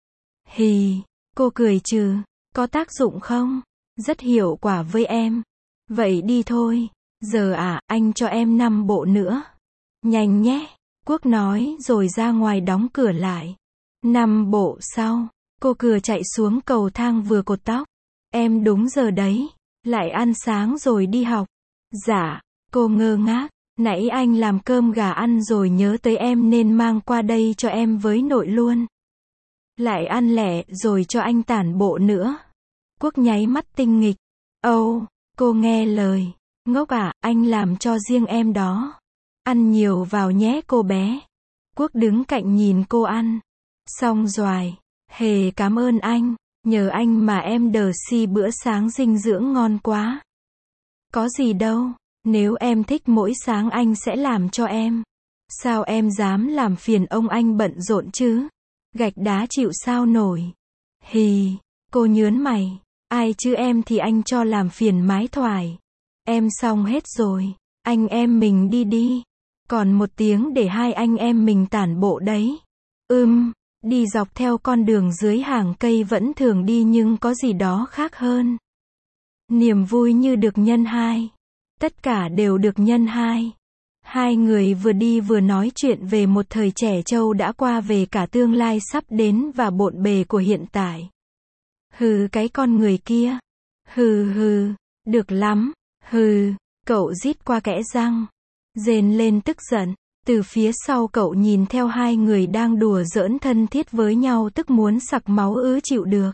Hì, cô cười trừ, có tác dụng không? Rất hiệu quả với em. Vậy đi thôi. Giờ à, anh cho em năm bộ nữa. Nhanh nhé. Quốc nói rồi ra ngoài đóng cửa lại. Năm bộ sau, cô cửa chạy xuống cầu thang vừa cột tóc. Em đúng giờ đấy. Lại ăn sáng rồi đi học. Dạ, cô ngơ ngác. Nãy anh làm cơm gà ăn rồi nhớ tới em nên mang qua đây cho em với nội luôn. Lại ăn lẻ rồi cho anh tản bộ nữa. Quốc nháy mắt tinh nghịch. Âu, oh, cô nghe lời. Ngốc à, anh làm cho riêng em đó. Ăn nhiều vào nhé cô bé. Quốc đứng cạnh nhìn cô ăn. Xong rồi. Hề cảm ơn anh. Nhờ anh mà em đờ si bữa sáng dinh dưỡng ngon quá. Có gì đâu. Nếu em thích mỗi sáng anh sẽ làm cho em. Sao em dám làm phiền ông anh bận rộn chứ? Gạch đá chịu sao nổi. Hì, cô nhớn mày. Ai chứ em thì anh cho làm phiền mái thoải. Em xong hết rồi. Anh em mình đi đi. Còn một tiếng để hai anh em mình tản bộ đấy. Ừm, đi dọc theo con đường dưới hàng cây vẫn thường đi nhưng có gì đó khác hơn. Niềm vui như được nhân hai. Tất cả đều được nhân hai. Hai người vừa đi vừa nói chuyện về một thời trẻ trâu đã qua, về cả tương lai sắp đến và bộn bề của hiện tại. Hừ, cái con người kia. Hừ hừ, được lắm. Hừ, cậu rít qua kẽ răng. Rên lên tức giận. Từ phía sau cậu nhìn theo hai người đang đùa giỡn thân thiết với nhau, tức muốn sặc máu ứ chịu được.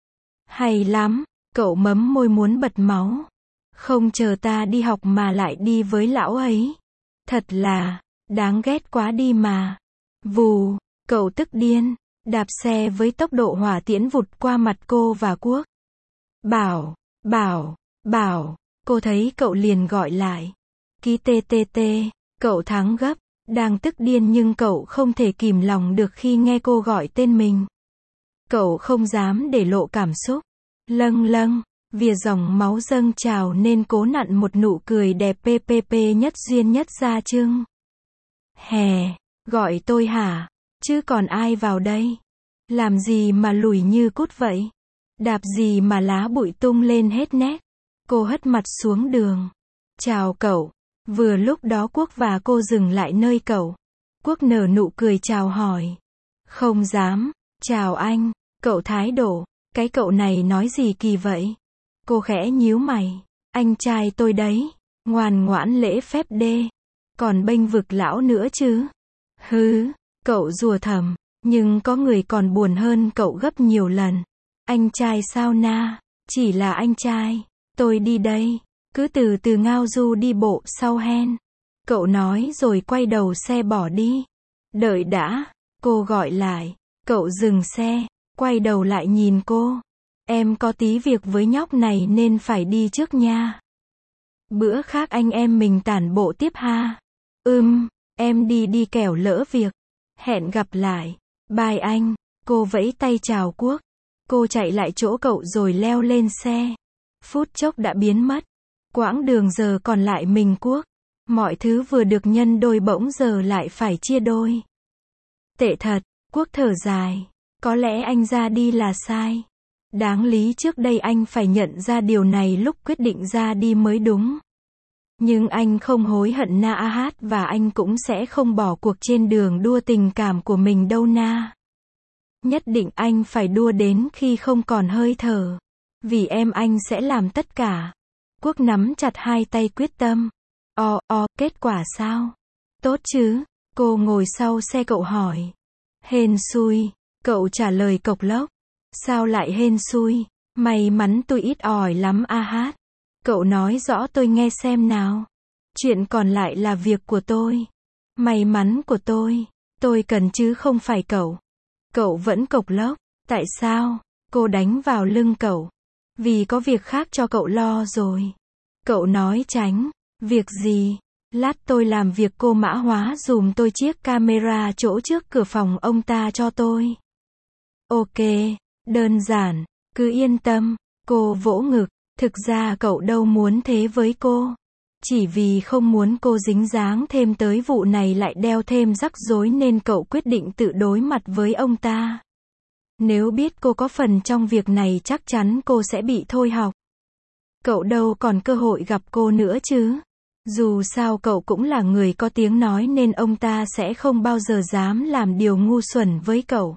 Hay lắm, cậu mấm môi muốn bật máu. Không chờ ta đi học mà lại đi với lão ấy. Thật là, đáng ghét quá đi mà. Vù, cậu tức điên, đạp xe với tốc độ hỏa tiễn vụt qua mặt cô và Quốc. Bảo, bảo, bảo, cô thấy cậu liền gọi lại. Ký tê tê tê, cậu thắng gấp, đang tức điên nhưng cậu không thể kìm lòng được khi nghe cô gọi tên mình. Cậu không dám để lộ cảm xúc. Lâng lâng, vỉa dòng máu dâng trào nên cố nặn một nụ cười đẹp ppp nhất duyên nhất ra trưng. Hè, gọi tôi hả? Chứ còn ai vào đây? Làm gì mà lùi như cút vậy? Đạp gì mà lá bụi tung lên hết nét? Cô hất mặt xuống đường. Chào cậu. Vừa lúc đó Quốc và cô dừng lại nơi cậu. Quốc nở nụ cười chào hỏi. Không dám. Chào anh. Cậu thái độ. Cái cậu này nói gì kỳ vậy? Cô khẽ nhíu mày. Anh trai tôi đấy. Ngoan ngoãn lễ phép đê. Còn bênh vực lão nữa chứ. Hứ. Cậu rùa thầm. Nhưng có người còn buồn hơn cậu gấp nhiều lần. Anh trai sao na? Chỉ là anh trai. Tôi đi đây. Cứ từ từ ngao du đi bộ sau hen. Cậu nói rồi quay đầu xe bỏ đi. Đợi đã. Cô gọi lại. Cậu dừng xe. Quay đầu lại nhìn cô. Em có tí việc với nhóc này nên phải đi trước nha. Bữa khác anh em mình tản bộ tiếp ha. Ừm, em đi đi kẻo lỡ việc. Hẹn gặp lại. Bye anh. Cô vẫy tay chào Quốc. Cô chạy lại chỗ cậu rồi leo lên xe. Phút chốc đã biến mất. Quãng đường giờ còn lại mình Quốc. Mọi thứ vừa được nhân đôi bỗng giờ lại phải chia đôi. Tệ thật. Quốc thở dài. Có lẽ anh ra đi là sai. Đáng lý trước đây anh phải nhận ra điều này lúc quyết định ra đi mới đúng. Nhưng anh không hối hận na a hát, và anh cũng sẽ không bỏ cuộc trên đường đua tình cảm của mình đâu na. Nhất định anh phải đua đến khi không còn hơi thở. Vì em anh sẽ làm tất cả. Quốc nắm chặt hai tay quyết tâm. O, o, kết quả sao? Tốt chứ? Cô ngồi sau xe cậu hỏi. Hên xui. Cậu trả lời cộc lốc. Sao lại hên xui? May mắn tôi ít ỏi lắm a hát. Cậu nói rõ tôi nghe xem nào. Chuyện còn lại là việc của tôi. May mắn của tôi. Tôi cần chứ không phải cậu. Cậu vẫn cộc lốc. Tại sao? Cô đánh vào lưng cậu. Vì có việc khác cho cậu lo rồi. Cậu nói tránh. Việc gì? Lát tôi làm việc cô mã hóa dùm tôi chiếc camera chỗ trước cửa phòng ông ta cho tôi. Ok, đơn giản, cứ yên tâm. Cô vỗ ngực. Thực ra cậu đâu muốn thế với cô. Chỉ vì không muốn cô dính dáng thêm tới vụ này lại đeo thêm rắc rối nên cậu quyết định tự đối mặt với ông ta. Nếu biết cô có phần trong việc này chắc chắn cô sẽ bị thôi học. Cậu đâu còn cơ hội gặp cô nữa chứ. Dù sao cậu cũng là người có tiếng nói nên ông ta sẽ không bao giờ dám làm điều ngu xuẩn với cậu.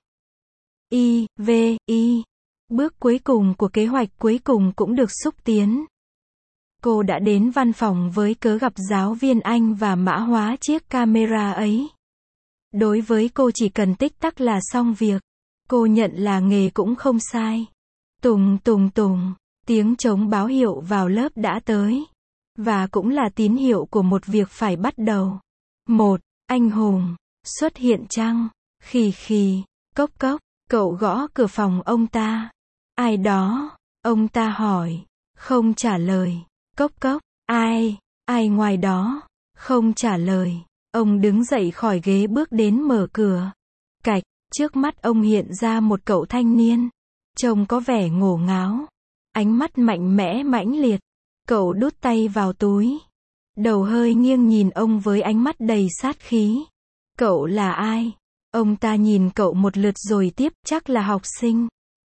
I, V, I. Bước cuối cùng của kế hoạch cuối cùng cũng được xúc tiến. Cô đã đến văn phòng với cớ gặp giáo viên Anh và mã hóa chiếc camera ấy. Đối với cô chỉ cần tích tắc là xong việc. Cô nhận là nghề cũng không sai. Tùng tùng tùng, tiếng trống báo hiệu vào lớp đã tới. Và cũng là tín hiệu của một việc phải bắt đầu. Một, anh hùng, xuất hiện chăng? Khì khì, cốc cốc, cậu gõ cửa phòng ông ta. Ai đó? Ông ta hỏi. Không trả lời. Cốc cốc, ai? Ai ngoài đó? Không trả lời. Ông đứng dậy khỏi ghế bước đến mở cửa. Cạch, trước mắt ông hiện ra một cậu thanh niên. Trông có vẻ ngổ ngáo. Ánh mắt mạnh mẽ mãnh liệt. Cậu đút tay vào túi. đầu hơi nghiêng nhìn ông với ánh mắt đầy sát khí. Cậu là ai? Ông ta nhìn cậu một lượt rồi tiếp, chắc là học sinh.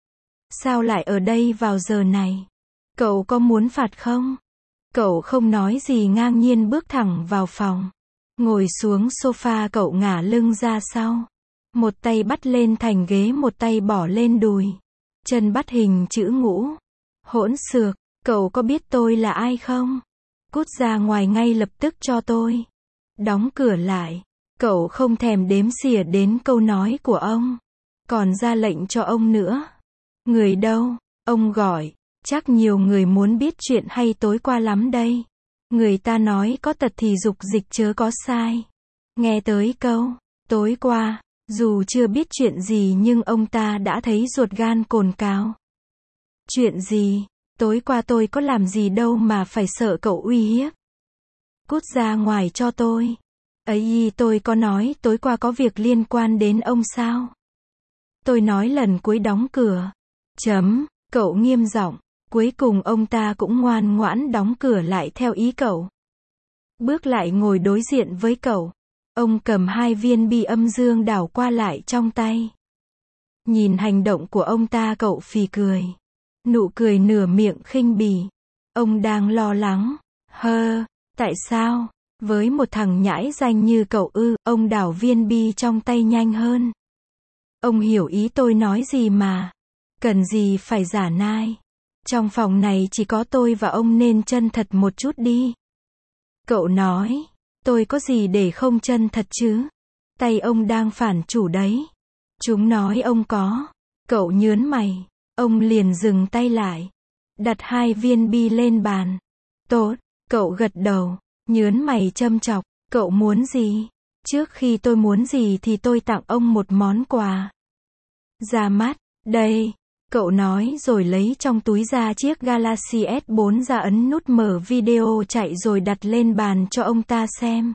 Sao lại ở đây vào giờ này? Cậu có muốn phạt không? Cậu không nói gì ngang nhiên bước thẳng vào phòng. Ngồi xuống sofa cậu ngả lưng ra sau. Một tay bắt lên thành ghế, một tay bỏ lên đùi. Chân bắt hình chữ ngũ. Hỗn xược, cậu có biết tôi là ai không? Cút ra ngoài ngay lập tức cho tôi. Đóng cửa lại. Cậu không thèm đếm xỉa đến câu nói của ông. Còn ra lệnh cho ông nữa. Người đâu? Ông gọi. Chắc nhiều người muốn biết chuyện hay tối qua lắm đây. Người ta nói có tật thì dục dịch chớ có sai. Nghe tới câu tối qua, dù chưa biết chuyện gì nhưng ông ta đã thấy ruột gan cồn cào. Chuyện gì? Tối qua tôi có làm gì đâu mà phải sợ cậu uy hiếp. Cút ra ngoài cho tôi. Ấy, tôi có nói tối qua có việc liên quan đến ông sao? Tôi nói lần cuối đóng cửa. Chấm, cậu nghiêm giọng. Cuối cùng ông ta cũng ngoan ngoãn đóng cửa lại theo ý cậu. Bước lại ngồi đối diện với cậu. Ông cầm hai viên bi âm dương đảo qua lại trong tay. Nhìn hành động của ông ta cậu phì cười. Nụ cười nửa miệng khinh bỉ. Ông đang lo lắng. Hơ, tại sao? Với một thằng nhãi danh như cậu ư, ông đảo viên bi trong tay nhanh hơn. Ông hiểu ý tôi nói gì mà. Cần gì phải giả nai. Trong phòng này chỉ có tôi và ông nên chân thật một chút đi. Cậu nói, tôi có gì để không chân thật chứ? Tay ông đang phản chủ đấy. Chúng nói ông có. Cậu nhớn mày. Ông liền dừng tay lại. Đặt hai viên bi lên bàn. Tốt, cậu gật đầu. Nhớn mày châm chọc. Cậu muốn gì? Trước khi tôi muốn gì thì tôi tặng ông một món quà. Ra mắt, đây. Cậu nói rồi lấy trong túi ra chiếc Galaxy S bốn ra ấn nút mở video chạy rồi đặt lên bàn cho ông ta xem.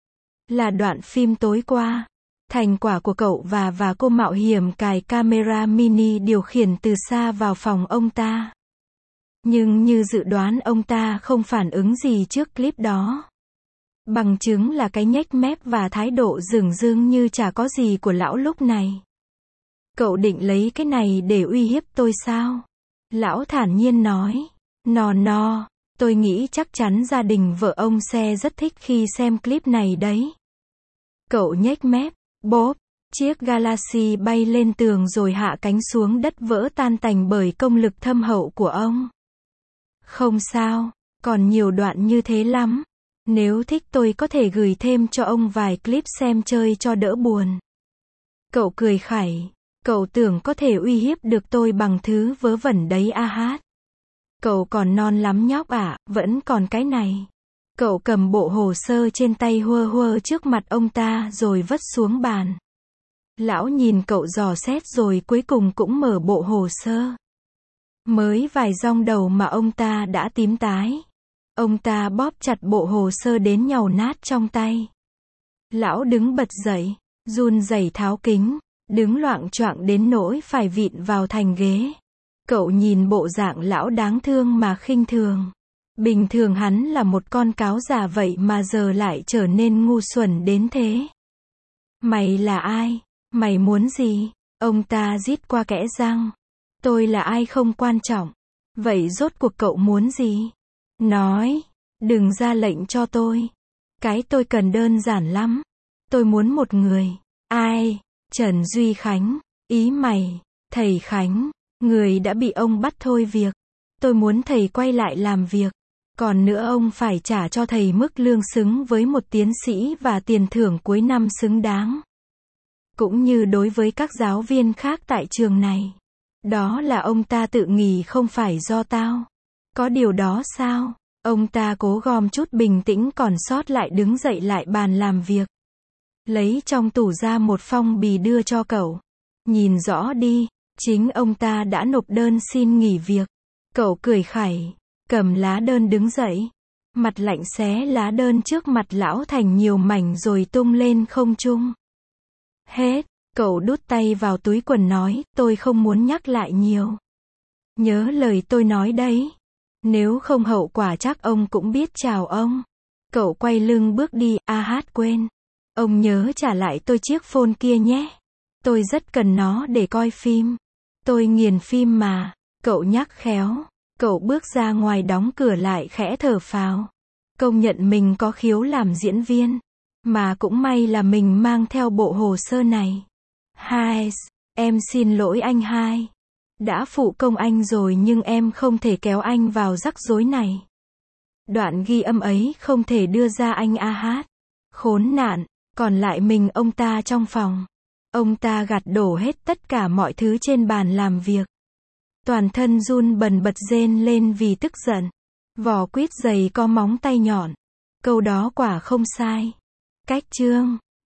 Là đoạn phim tối qua. Thành quả của cậu và và cô mạo hiểm cài camera mini điều khiển từ xa vào phòng ông ta. Nhưng như dự đoán ông ta không phản ứng gì trước clip đó. Bằng chứng là cái nhếch mép và thái độ dửng dưng như chả có gì của lão lúc này. Cậu định lấy cái này để uy hiếp tôi sao? Lão thản nhiên nói. No no, tôi nghĩ chắc chắn gia đình vợ ông sẽ rất thích khi xem clip này đấy. Cậu nhếch mép. Bốp, chiếc Galaxy bay lên tường rồi hạ cánh xuống đất vỡ tan tành bởi công lực thâm hậu của ông. Không sao, còn nhiều đoạn như thế lắm. Nếu thích tôi có thể gửi thêm cho ông vài clip xem chơi cho đỡ buồn. Cậu cười khẩy. Cậu tưởng có thể uy hiếp được tôi bằng thứ vớ vẩn đấy a hát. Cậu còn non lắm nhóc ạ, vẫn còn cái này. Cậu cầm bộ hồ sơ trên tay huơ huơ trước mặt ông ta rồi vất xuống bàn. Lão nhìn cậu dò xét rồi cuối cùng cũng mở bộ hồ sơ. Mới vài dòng đầu mà ông ta đã tím tái. Ông ta bóp chặt bộ hồ sơ đến nhàu nát trong tay. Lão đứng bật dậy, run rẩy tháo kính, đứng loạng choạng đến nỗi phải vịn vào thành ghế. Cậu nhìn bộ dạng lão đáng thương mà khinh thường. Bình thường hắn là một con cáo già vậy mà giờ lại trở nên ngu xuẩn đến thế. Mày là ai? Mày muốn gì? Ông ta rít qua kẽ răng. Tôi là ai không quan trọng. Vậy rốt cuộc cậu muốn gì? Nói, đừng ra lệnh cho tôi. Cái tôi cần đơn giản lắm. Tôi muốn một người. Ai? Trần Duy Khánh. Ý mày, thầy Khánh, người đã bị ông bắt thôi việc. Tôi muốn thầy quay lại làm việc. Còn nữa ông phải trả cho thầy mức lương xứng với một tiến sĩ và tiền thưởng cuối năm xứng đáng. Cũng như đối với các giáo viên khác tại trường này. Đó là ông ta tự nghỉ không phải do tao. Có điều đó sao? Ông ta cố gom chút bình tĩnh còn sót lại đứng dậy lại bàn làm việc. Lấy trong tủ ra một phong bì đưa cho cậu. Nhìn rõ đi, chính ông ta đã nộp đơn xin nghỉ việc. Cậu cười khẩy, cầm lá đơn đứng dậy. Mặt lạnh xé lá đơn trước mặt lão thành nhiều mảnh rồi tung lên không trung. Hết, cậu đút tay vào túi quần nói, tôi không muốn nhắc lại nhiều. Nhớ lời tôi nói đấy. Nếu không hậu quả chắc ông cũng biết chào ông. Cậu quay lưng bước đi, a hát quên. Ông nhớ trả lại tôi chiếc phone kia nhé. Tôi rất cần nó để coi phim. Tôi nghiền phim mà. Cậu nhắc khéo. Cậu bước ra ngoài đóng cửa lại khẽ thở phào. Công nhận mình có khiếu làm diễn viên. Mà cũng may là mình mang theo bộ hồ sơ này. Hai, em xin lỗi anh hai. Đã phụ công anh rồi nhưng em không thể kéo anh vào rắc rối này. Đoạn ghi âm ấy không thể đưa ra anh a hát. Khốn nạn, còn lại mình ông ta trong phòng. Ông ta gạt đổ hết tất cả mọi thứ trên bàn làm việc. Toàn thân run bần bật rên lên vì tức giận. Vỏ quýt dày có móng tay nhọn. Câu đó quả không sai. Cách chương